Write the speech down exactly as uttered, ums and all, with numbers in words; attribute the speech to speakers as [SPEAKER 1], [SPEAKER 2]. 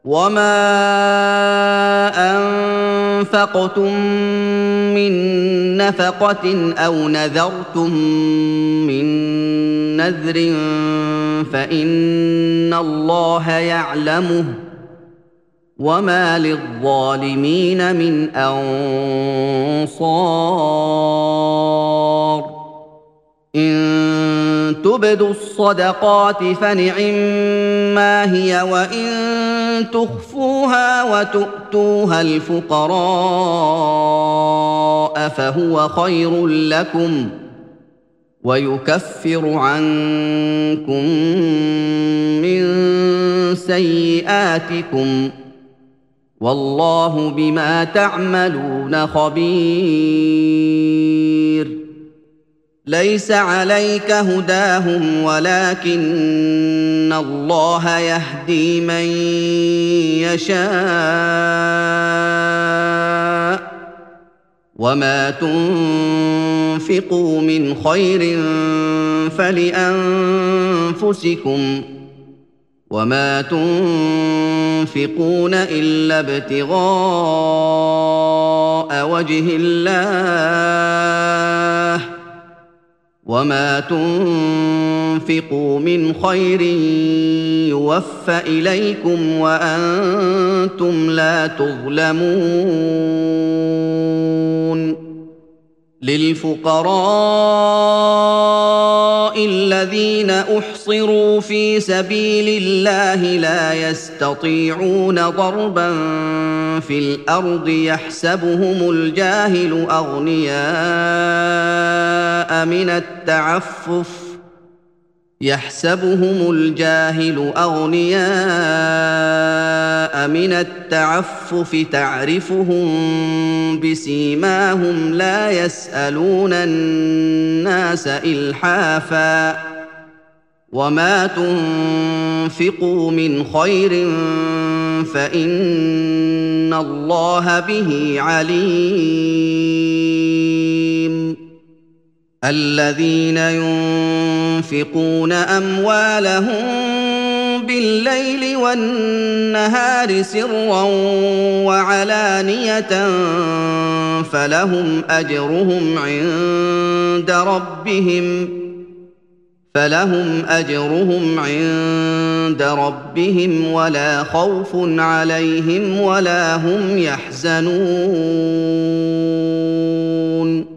[SPEAKER 1] وما أنفقتم من نفقة أو نذرتم من نذر فإن الله يعلمه وما للظالمين من أنصار إن تبدوا الصدقات فنعما هي وإن تخفوها وتؤتوها الفقراء فهو خير لكم ويكفر عنكم من سيئاتكم والله بما تعملون خبير ليس عليك هداهم ولكن الله يهدي من يشاء وما تنفقوا من خير فلأنفسكم وما تنفقون إلا ابتغاء وجه الله وما تنفقوا من خير يوفى إليكم وأنتم لا تظلمون للفقراء الذين أحصروا في سبيل الله لا يستطيعون ضربا في الأرض يحسبهم الجاهل أغنياء من التعفف يحسبهم الجاهل أغنياء من التعفف تعرفهم بسيماهم لا يسألون الناس إلحافا وما تنفقوا من خير فإن الله به عليم الذين ينفقون أموالهم بالليل والنهار سرا وعلانية فلهم أجرهم عند ربهم فلهم أجرهم عند ربهم ولا خوف عليهم ولا هم يحزنون